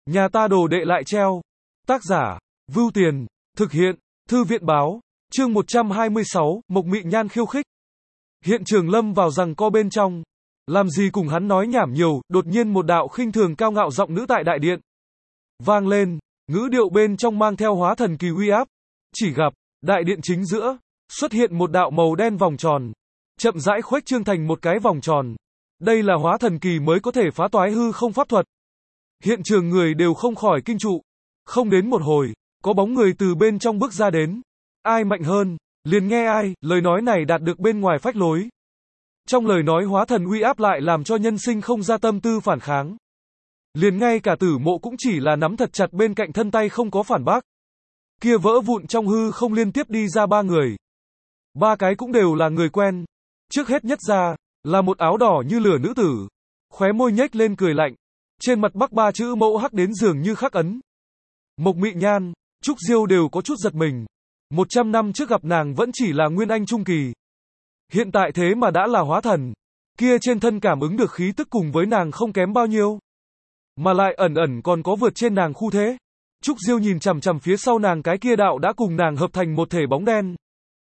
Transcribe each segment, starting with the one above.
Nhà ta đồ đệ lại treo. Tác giả, Vưu Tiền, thực hiện, Thư viện báo, chương 126, Mộc Mị Nhan khiêu khích. Hiện trường lâm vào giằng co bên trong. Làm gì cùng hắn nói nhảm nhiều, đột nhiên một đạo khinh thường cao ngạo giọng nữ tại đại điện vang lên, ngữ điệu bên trong mang theo hóa thần kỳ uy áp. Chỉ gặp, đại điện chính giữa, xuất hiện một đạo màu đen vòng tròn, chậm rãi khuếch trương thành một cái vòng tròn. Đây là hóa thần kỳ mới có thể phá toái hư không pháp thuật. Hiện trường người đều không khỏi kinh trụ. Không đến một hồi, có bóng người từ bên trong bước ra đến. Ai mạnh hơn, liền nghe ai, lời nói này đạt được bên ngoài phách lối. Trong lời nói hóa thần uy áp lại làm cho nhân sinh không ra tâm tư phản kháng. Liền ngay cả Tử Mộ cũng chỉ là nắm thật chặt bên cạnh thân tay không có phản bác. Kia vỡ vụn trong hư không liên tiếp đi ra ba người. Ba cái cũng đều là người quen. Trước hết nhất ra, là một áo đỏ như lửa nữ tử. Khóe môi nhếch lên cười lạnh. Trên mặt bắc ba chữ mẫu hắc đến dường như khắc ấn. Mộc Mị Nhan, Trúc Diêu đều có chút giật mình. 100 năm trước gặp nàng vẫn chỉ là nguyên anh trung kỳ. Hiện tại thế mà đã là hóa thần. Kia trên thân cảm ứng được khí tức cùng với nàng không kém bao nhiêu. Mà lại ẩn ẩn còn có vượt trên nàng khu thế. Trúc Diêu nhìn chằm chằm phía sau nàng cái kia đạo đã cùng nàng hợp thành một thể bóng đen.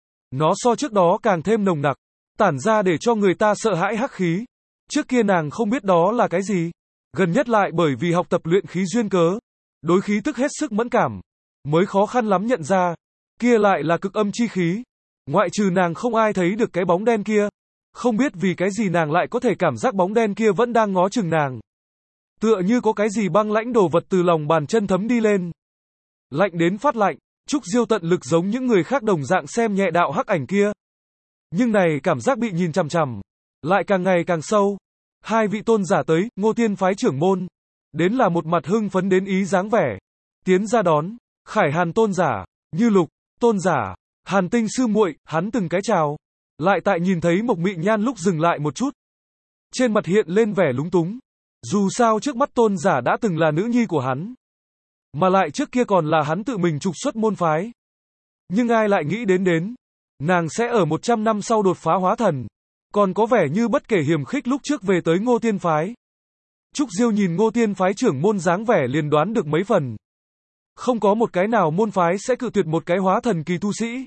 Nó so trước đó càng thêm nồng nặc, tản ra để cho người ta sợ hãi hắc khí. Trước kia nàng không biết đó là cái gì. Gần nhất lại bởi vì học tập luyện khí duyên cớ, đối khí tức hết sức mẫn cảm, mới khó khăn lắm nhận ra, kia lại là cực âm chi khí. Ngoại trừ nàng không ai thấy được cái bóng đen kia. Không biết vì cái gì nàng lại có thể cảm giác bóng đen kia vẫn đang ngó chừng nàng. Tựa như có cái gì băng lãnh đồ vật từ lòng bàn chân thấm đi lên. Lạnh đến phát lạnh, Trúc Diêu tận lực giống những người khác đồng dạng xem nhẹ đạo hắc ảnh kia. Nhưng này cảm giác bị nhìn chằm chằm, lại càng ngày càng sâu. Hai vị tôn giả tới, Ngô Tiên phái trưởng môn. Đến là một mặt hưng phấn đến ý dáng vẻ. Tiến ra đón, Khải Hàn tôn giả, Như Lục, tôn giả, Hàn Tinh sư muội, hắn từng cái chào. Lại tại nhìn thấy Mộc Mị Nhan lúc dừng lại một chút. Trên mặt hiện lên vẻ lúng túng. Dù sao trước mắt tôn giả đã từng là nữ nhi của hắn. Mà lại trước kia còn là hắn tự mình trục xuất môn phái. Nhưng ai lại nghĩ đến, nàng sẽ ở 100 năm sau đột phá hóa thần. Còn có vẻ như bất kể hiềm khích lúc trước về tới Ngô Tiên phái. Trúc Diêu nhìn Ngô Tiên phái trưởng môn dáng vẻ liền đoán được mấy phần. Không có một cái nào môn phái sẽ cự tuyệt một cái hóa thần kỳ tu sĩ.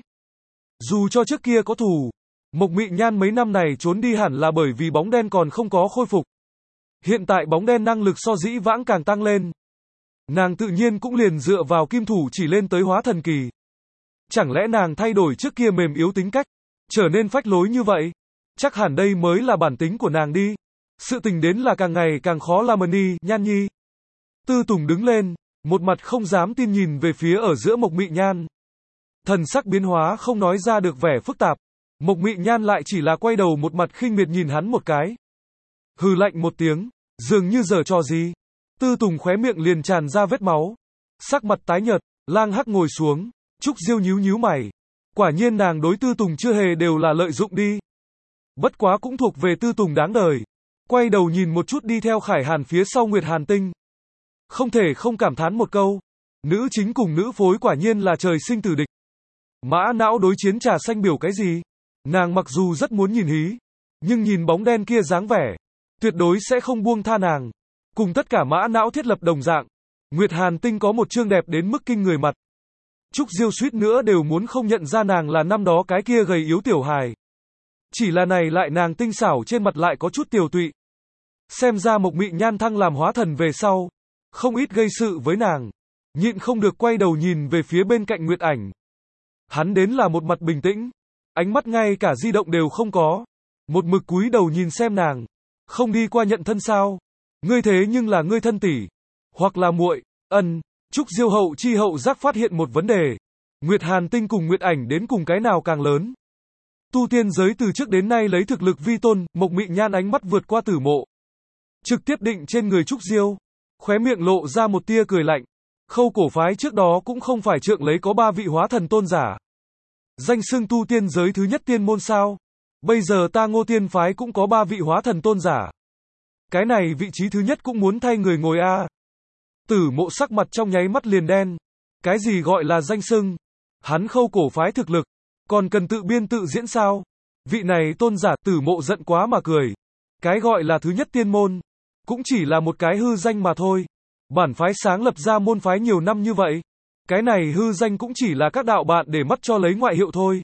Dù cho trước kia có thù, Mộc Mị Nhan mấy năm này trốn đi hẳn là bởi vì bóng đen còn không có khôi phục. Hiện tại bóng đen năng lực so dĩ vãng càng tăng lên. Nàng tự nhiên cũng liền dựa vào kim thủ chỉ lên tới hóa thần kỳ. Chẳng lẽ nàng thay đổi trước kia mềm yếu tính cách, trở nên phách lối như vậy? Chắc hẳn đây mới là bản tính của nàng đi. Sự tình đến là càng ngày càng khó làm đi, Nhan nhi. Tư Tùng đứng lên, một mặt không dám tin nhìn về phía ở giữa Mộc Mị Nhan. Thần sắc biến hóa không nói ra được vẻ phức tạp. Mộc Mị Nhan lại chỉ là quay đầu một mặt khinh miệt nhìn hắn một cái. Hừ lạnh một tiếng, dường như giở trò gì. Tư Tùng khóe miệng liền tràn ra vết máu. Sắc mặt tái nhợt, Lang Hắc ngồi xuống, Trúc Diêu nhíu mày. Quả nhiên nàng đối Tư Tùng chưa hề đều là lợi dụng đi. Bất quá cũng thuộc về Tư Tùng đáng đời. Quay đầu nhìn một chút đi theo Khải Hàn phía sau Nguyệt Hàn Tinh. Không thể không cảm thán một câu. Nữ chính cùng nữ phối quả nhiên là trời sinh tử địch. Mã não đối chiến trà xanh biểu cái gì? Nàng mặc dù rất muốn nhìn hí, nhưng nhìn bóng đen kia dáng vẻ, tuyệt đối sẽ không buông tha nàng. Cùng tất cả mã não thiết lập đồng dạng, Nguyệt Hàn Tinh có một trương đẹp đến mức kinh người mặt. Trúc Diêu suýt nữa đều muốn không nhận ra nàng là năm đó cái kia gầy yếu tiểu hài. Chỉ là này lại nàng tinh xảo trên mặt lại có chút tiều tụy. Xem ra Mộc Mị Nhan thăng làm hóa thần về sau, không ít gây sự với nàng. Nhịn không được quay đầu nhìn về phía bên cạnh Nguyệt Ảnh. Hắn đến là một mặt bình tĩnh, ánh mắt ngay cả di động đều không có. Một mực cúi đầu nhìn xem nàng. Không đi qua nhận thân sao? Ngươi thế nhưng là ngươi thân tỷ. Hoặc là muội. Trúc Diêu hậu chi hậu giác phát hiện một vấn đề. Nguyệt Hàn Tinh cùng Nguyệt Ảnh đến cùng cái nào càng lớn? Tu tiên giới từ trước đến nay lấy thực lực vi tôn, Mộc Mị Nhan ánh mắt vượt qua Tử Mộ. Trực tiếp định trên người Trúc Diêu. Khóe miệng lộ ra một tia cười lạnh. Khâu cổ phái trước đó cũng không phải trượng lấy có 3 vị hóa thần tôn giả. Danh xưng tu tiên giới thứ nhất tiên môn sao? Bây giờ ta Ngô Tiên phái cũng có 3 vị hóa thần tôn giả. Cái này vị trí thứ nhất cũng muốn thay người ngồi a. Tử Mộ sắc mặt trong nháy mắt liền đen. Cái gì gọi là danh xưng? Hắn Khâu cổ phái thực lực, còn cần tự biên tự diễn sao? Vị này tôn giả, Tử Mộ giận quá mà cười. Cái gọi là thứ nhất tiên môn, cũng chỉ là một cái hư danh mà thôi. Bản phái sáng lập ra môn phái nhiều năm như vậy. Cái này hư danh cũng chỉ là các đạo bạn để mắt cho lấy ngoại hiệu thôi.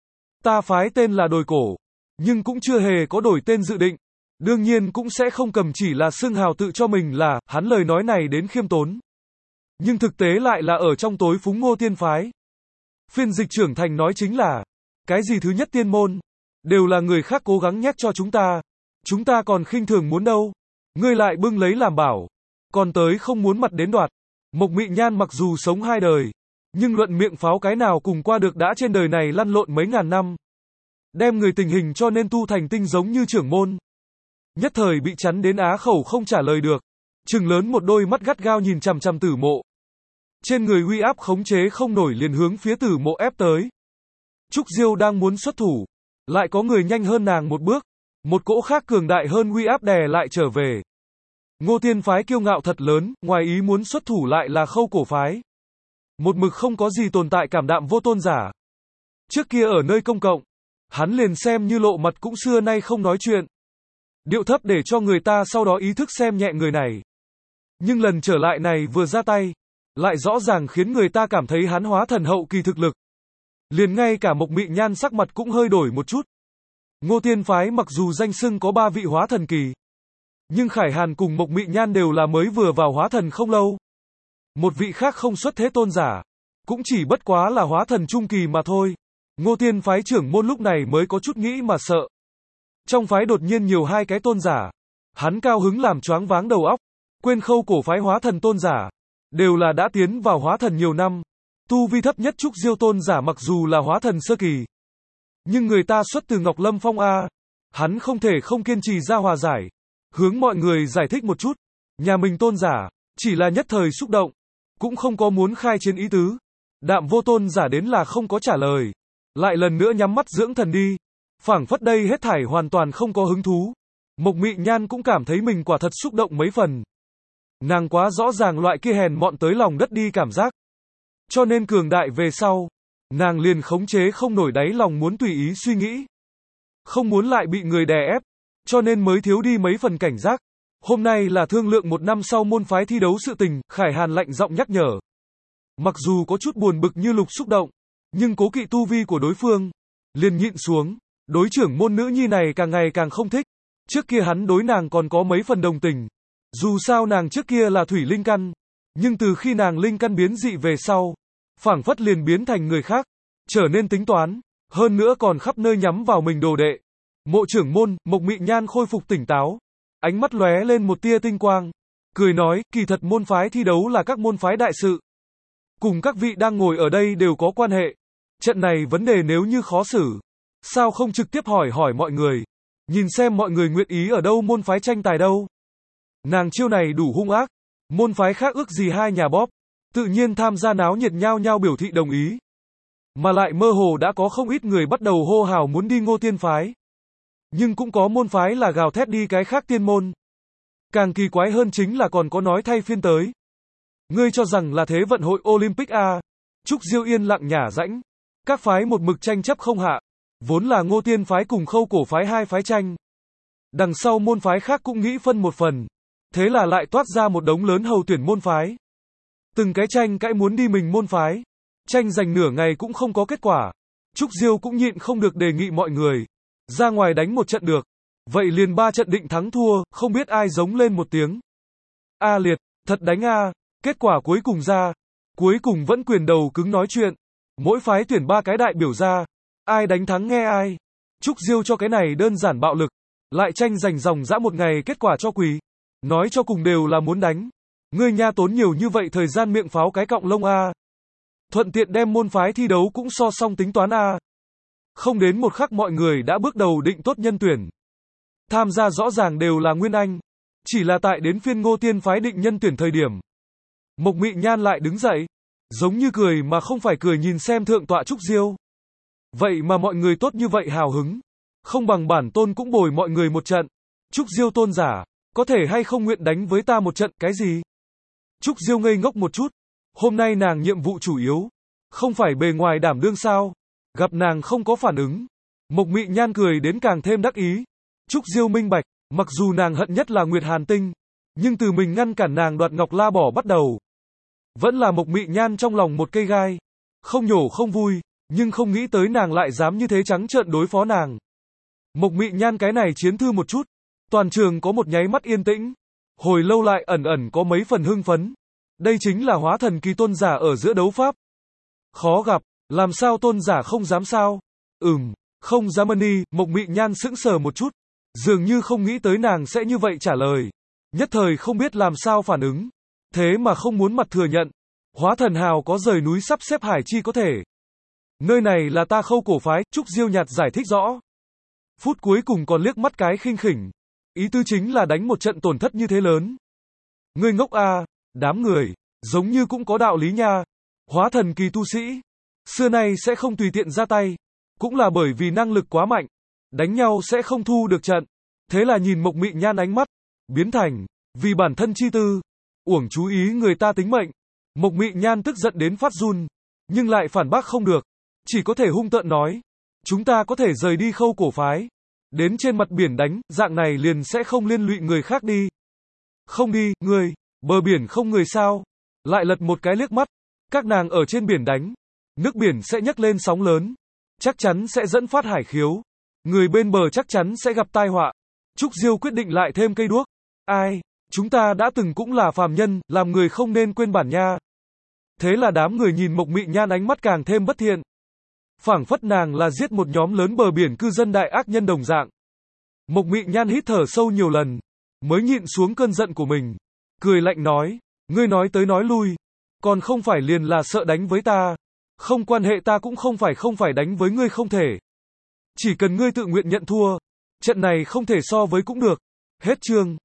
Ta phái tên là Đồi Cổ, nhưng cũng chưa hề có đổi tên dự định. Đương nhiên cũng sẽ không cầm chỉ là xưng hào tự cho mình là, hắn lời nói này đến khiêm tốn. Nhưng thực tế lại là ở trong tối phúng Ngô Tiên phái. Phiên dịch trưởng thành nói chính là, cái gì thứ nhất tiên môn, đều là người khác cố gắng nhét cho chúng ta còn khinh thường muốn đâu. Ngươi lại bưng lấy làm bảo, còn tới không muốn mặt đến đoạt. Mộc Mị Nhan mặc dù sống 2 đời, nhưng luận miệng pháo cái nào cùng qua được đã trên đời này lăn lộn mấy ngàn năm. Đem người tình hình cho nên tu thành tinh giống như trưởng môn. Nhất thời bị chắn đến á khẩu không trả lời được. Trừng lớn một đôi mắt gắt gao nhìn chằm chằm Tử Mộ. Trên người uy áp khống chế không nổi liền hướng phía Tử Mộ ép tới. Trúc Diêu đang muốn xuất thủ, lại có người nhanh hơn nàng một bước. Một cỗ khác cường đại hơn uy áp đè lại trở về. Ngô Tiên phái kiêu ngạo thật lớn, ngoài ý muốn xuất thủ lại là Khâu Cổ phái. Một mực không có gì tồn tại cảm đạm vô tôn giả. Trước kia ở nơi công cộng, hắn liền xem như lộ mặt cũng xưa nay không nói chuyện. Điệu thấp để cho người ta sau đó ý thức xem nhẹ người này. Nhưng lần trở lại này vừa ra tay, lại rõ ràng khiến người ta cảm thấy hắn hóa thần hậu kỳ thực lực. Liền ngay cả Mộc Mị Nhan sắc mặt cũng hơi đổi một chút. Ngô Tiên phái mặc dù danh xưng có 3 vị hóa thần kỳ, nhưng Khải Hàn cùng Mộc Mị Nhan đều là mới vừa vào hóa thần không lâu. Một vị khác không xuất thế tôn giả, cũng chỉ bất quá là hóa thần trung kỳ mà thôi. Ngô Tiên phái trưởng môn lúc này mới có chút nghĩ mà sợ. Trong phái đột nhiên nhiều 2 cái tôn giả, hắn cao hứng làm choáng váng đầu óc, quên Khâu Cổ phái hóa thần tôn giả, đều là đã tiến vào hóa thần nhiều năm. Tu vi thấp nhất Trúc Diêu tôn giả mặc dù là hóa thần sơ kỳ, nhưng người ta xuất từ Ngọc Lâm Phong a, hắn không thể không kiên trì ra hòa giải, hướng mọi người giải thích một chút. Nhà mình tôn giả, chỉ là nhất thời xúc động, cũng không có muốn khai chiến ý tứ. Đạm vô tôn giả đến là không có trả lời, lại lần nữa nhắm mắt dưỡng thần đi. Phảng phất đây hết thảy hoàn toàn không có hứng thú. Mộc Mị Nhan cũng cảm thấy mình quả thật xúc động mấy phần. Nàng quá rõ ràng loại kia hèn mọn tới lòng đất đi cảm giác. Cho nên cường đại về sau, nàng liền khống chế không nổi đáy lòng muốn tùy ý suy nghĩ. Không muốn lại bị người đè ép, cho nên mới thiếu đi mấy phần cảnh giác. Hôm nay là thương lượng 1 năm sau môn phái thi đấu sự tình, Khải Hàn lạnh giọng nhắc nhở. Mặc dù có chút buồn bực như lục xúc động, nhưng cố kỵ tu vi của đối phương, liền nhịn xuống. Đối trưởng môn nữ nhi này càng ngày càng không thích. Trước kia hắn đối nàng còn có mấy phần đồng tình. Dù sao nàng trước kia là thủy linh căn, nhưng từ khi nàng linh căn biến dị về sau, phảng phất liền biến thành người khác, trở nên tính toán, hơn nữa còn khắp nơi nhắm vào mình đồ đệ. Mộ trưởng môn, Mộc Mị Nhan khôi phục tỉnh táo, ánh mắt lóe lên một tia tinh quang, cười nói, kỳ thật môn phái thi đấu là các môn phái đại sự. Cùng các vị đang ngồi ở đây đều có quan hệ. Trận này vấn đề nếu như khó xử, sao không trực tiếp hỏi mọi người, nhìn xem mọi người nguyện ý ở đâu môn phái tranh tài đâu. Nàng chiêu này đủ hung ác, môn phái khác ước gì 2 nhà bóp, tự nhiên tham gia náo nhiệt nhao nhao biểu thị đồng ý. Mà lại mơ hồ đã có không ít người bắt đầu hô hào muốn đi Ngô Tiên phái. Nhưng cũng có môn phái là gào thét đi cái khác tiên môn. Càng kỳ quái hơn chính là còn có nói thay phiên tới. Ngươi cho rằng là thế vận hội Olympic a? Trúc Diêu yên lặng nhả rãnh. Các phái một mực tranh chấp không hạ. Vốn là Ngô Tiên phái cùng Khâu Cổ phái 2 phái tranh. Đằng sau môn phái khác cũng nghĩ phân một phần. Thế là lại toát ra một đống lớn hầu tuyển môn phái. Từng cái tranh cãi muốn đi mình môn phái. Tranh giành nửa ngày cũng không có kết quả. Trúc Diêu cũng nhịn không được đề nghị mọi người ra ngoài đánh một trận được. Vậy liền 3 trận định thắng thua, không biết ai giống lên một tiếng. A liệt, thật đánh a. Kết quả cuối cùng ra. Cuối cùng vẫn quyền đầu cứng nói chuyện. Mỗi phái tuyển 3 cái đại biểu ra. Ai đánh thắng nghe ai. Trúc Diêu cho cái này đơn giản bạo lực. Lại tranh giành dòng dã một ngày kết quả cho quỳ. Nói cho cùng đều là muốn đánh. Ngươi nha tốn nhiều như vậy thời gian miệng pháo cái cọng lông a. Thuận tiện đem môn phái thi đấu cũng so xong tính toán a. Không đến một khắc mọi người đã bước đầu định tốt nhân tuyển. Tham gia rõ ràng đều là nguyên anh. Chỉ là tại đến phiên Ngô Tiên phái định nhân tuyển thời điểm. Mộc Mị Nhan lại đứng dậy. Giống như cười mà không phải cười nhìn xem thượng tọa Trúc Diêu. Vậy mà mọi người tốt như vậy hào hứng. Không bằng bản tôn cũng bồi mọi người một trận. Trúc Diêu tôn giả, có thể hay không nguyện đánh với ta một trận, cái gì? Trúc Diêu ngây ngốc một chút. Hôm nay nàng nhiệm vụ chủ yếu. Không phải bề ngoài đảm đương sao? Gặp nàng không có phản ứng. Mộc Mị Nhan cười đến càng thêm đắc ý. Trúc Diêu minh bạch, mặc dù nàng hận nhất là Nguyệt Hàn Tinh. Nhưng từ mình ngăn cản nàng đoạt ngọc la bỏ bắt đầu. Vẫn là Mộc Mị Nhan trong lòng một cây gai. Không nhổ không vui, nhưng không nghĩ tới nàng lại dám như thế trắng trợn đối phó nàng. Mộc Mị Nhan cái này chiến thư một chút. Toàn trường có một nháy mắt yên tĩnh. Hồi lâu lại ẩn ẩn có mấy phần hưng phấn. Đây chính là hóa thần kỳ tôn giả ở giữa đấu pháp. Khó gặp, làm sao tôn giả không dám sao? Không dám đi, Mộc Mị Nhan sững sờ một chút. Dường như không nghĩ tới nàng sẽ như vậy trả lời. Nhất thời không biết làm sao phản ứng. Thế mà không muốn mặt thừa nhận. Hóa thần hào có rời núi sắp xếp hải chi có thể. Nơi này là ta Khâu cổ phái, Trúc Diêu nhạt giải thích rõ. Phút cuối cùng còn liếc mắt cái khinh khỉnh. Ý tư chính là đánh một trận tổn thất như thế lớn. Ngươi ngốc à, đám người, giống như cũng có đạo lý nha. Hóa thần kỳ tu sĩ, xưa nay sẽ không tùy tiện ra tay. Cũng là bởi vì năng lực quá mạnh. Đánh nhau sẽ không thu được trận. Thế là nhìn Mộc Mị Nhan ánh mắt biến thành, vì bản thân chi tư, uổng chú ý người ta tính mệnh. Mộc Mị Nhan tức giận đến phát run, nhưng lại phản bác không được. Chỉ có thể hung tợn nói, chúng ta có thể rời đi Khâu cổ phái. Đến trên mặt biển đánh, dạng này liền sẽ không liên lụy người khác đi. Không đi, ngươi, bờ biển không người sao. Lại lật một cái liếc mắt, các nàng ở trên biển đánh. Nước biển sẽ nhấc lên sóng lớn. Chắc chắn sẽ dẫn phát hải khiếu. Người bên bờ chắc chắn sẽ gặp tai họa. Trúc Diêu quyết định lại thêm cây đuốc. Ai, chúng ta đã từng cũng là phàm nhân, làm người không nên quên bản nha. Thế là đám người nhìn Mộc Mị Nhan ánh mắt càng thêm bất thiện. Phảng phất nàng là giết một nhóm lớn bờ biển cư dân đại ác nhân đồng dạng. Mộc Mị Nhan hít thở sâu nhiều lần, mới nhịn xuống cơn giận của mình. Cười lạnh nói, ngươi nói tới nói lui, còn không phải liền là sợ đánh với ta. Không quan hệ, ta cũng không phải đánh với ngươi không thể. Chỉ cần ngươi tự nguyện nhận thua, trận này không thể so với cũng được. Hết chương.